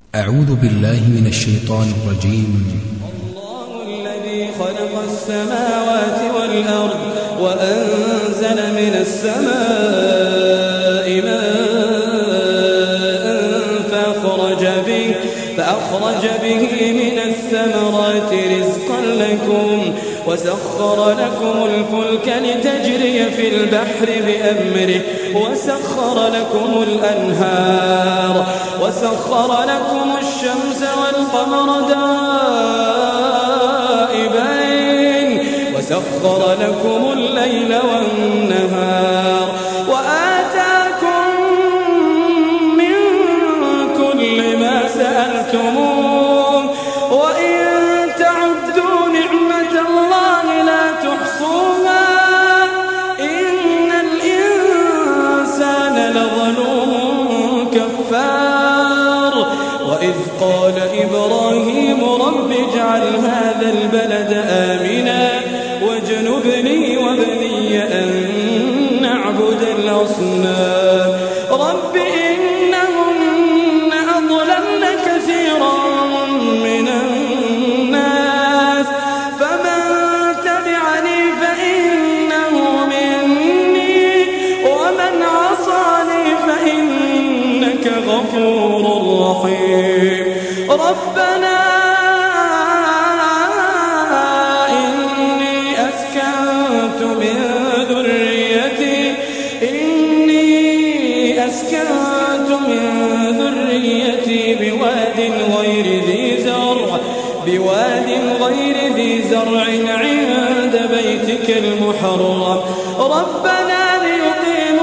أعوذ بالله من الشيطان الرجيم. الله الذي خلق السماوات والأرض وأنزل من السماء ماء فأخرج به من الثمرات رزقا لكم وسخر لكم الفلك لتجري في البحر بأمره وسخر لكم الأنهار وسخر لكم الشمس والقمر دائبين وسخر لكم الليل والنهار وآتاكم من كل ما سألتموه وإن تعدوا نعمة الله لا تحصوها إن الإنسان لظلوم كفار وإذ قال إبراهيم رب اجعل هذا البلد آمنا واجنبني وبني أن نعبد الأصنام رب إنهن أضللن كثيرا من الناس فمن تبعني فإنه مني ومن عصاني فإنك غفور رحيم ربنا إني أسكنت من ذريتي بواد غير ذي زرع عند بيتك المحرم ربنا ليقيموا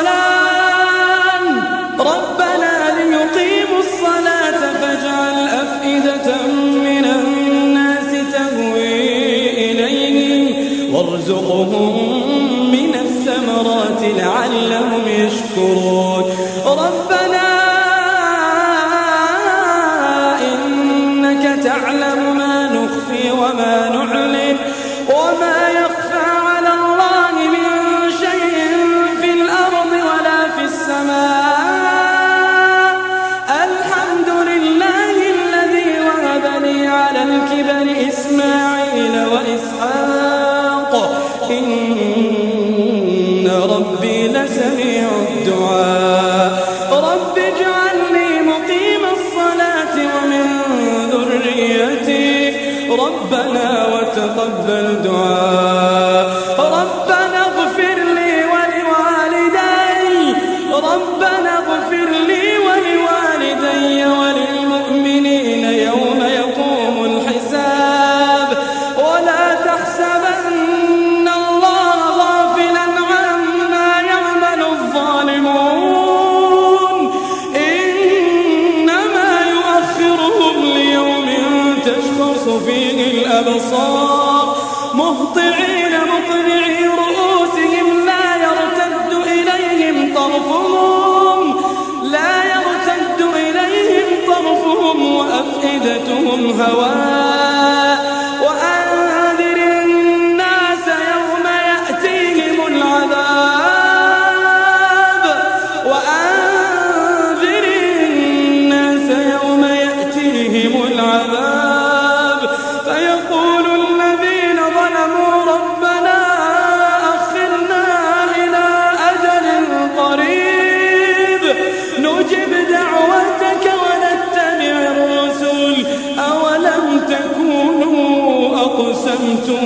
الصلاة فاجعل أفئدة من الناس تهوي إليهم وارزقهم من الثمرات لعلهم يشكرون ربنا إنك تعلم ما نخفي وما نعلن وما يخفى على الله من شيء في الأرض ولا في السماء الحمد لله الذي وهب لي على الكبر إسماعيل وإسحاق إن ربي لسميع الدعاء رب اجعلني مقيم الصلاة ومن ذريتي ربنا وتقبل دعاء ربنا اغفر لي ولوالدي وللمؤمنين يوم يقوم الحساب ولا تحسبن الله غافلا عما يعمل الظالمون إنما يؤخرهم ليوم تشخص فيه الأبصار مهطعين مقنعي رؤوسهم لا يرتد إليهم طرفهم وأفئدتهم هواء وأنذر الناس يوم يأتيهم العذاب فيقول الذين ظلموا ربنا أخرنا إلى أجل قريب نجب دعوتك ونتبع الرسل أولم تكونوا أقسمتم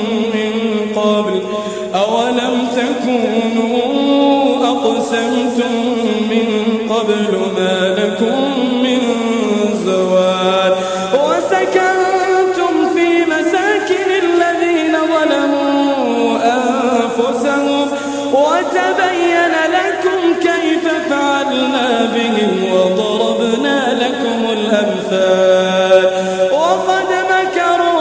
من قبل ما لكم من زوال وسكنتم في مساكن الذين ظلموا أنفسهم وتبين لكم كيف فعلنا بهم وضربنا لكم الأمثال وقد مكروا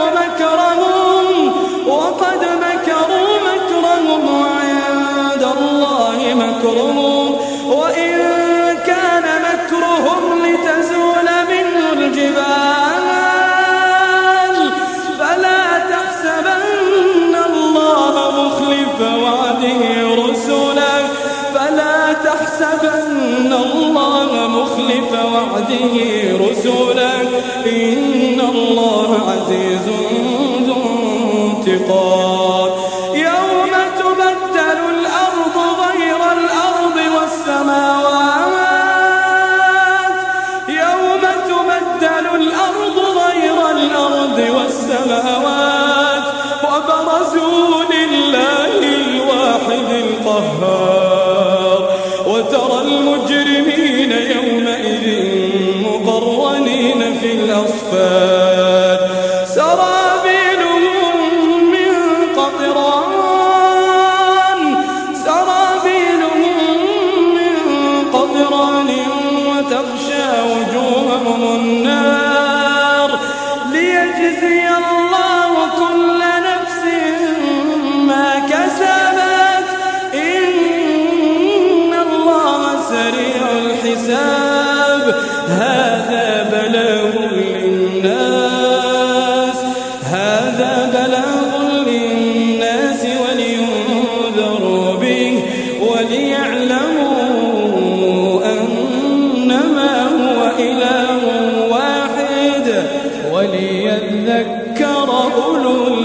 مكرهم وعند الله مكرهم وإن كان مكرهم لتزول منه الجبال فلا تحسبن الله مخلف وعده رسله رسله إن الله عزيز ذو انتقام يوم تبدل الأرض غير الأرض والسماوات يوم تبدل الأرض غير الأرض والسماوات وبرزوا لله الواحد القهار وترى المجرمين يومئذ مقرنين في الأصفاد سرابيلهم من قطران وتغشى وجوههم النار ليجزي الله كل نفس ما كسبت إن الله سريع الحساب هذا بلاغ للناس ولينذروا به وليعلموا أنما هو إله واحد وليذكر أولو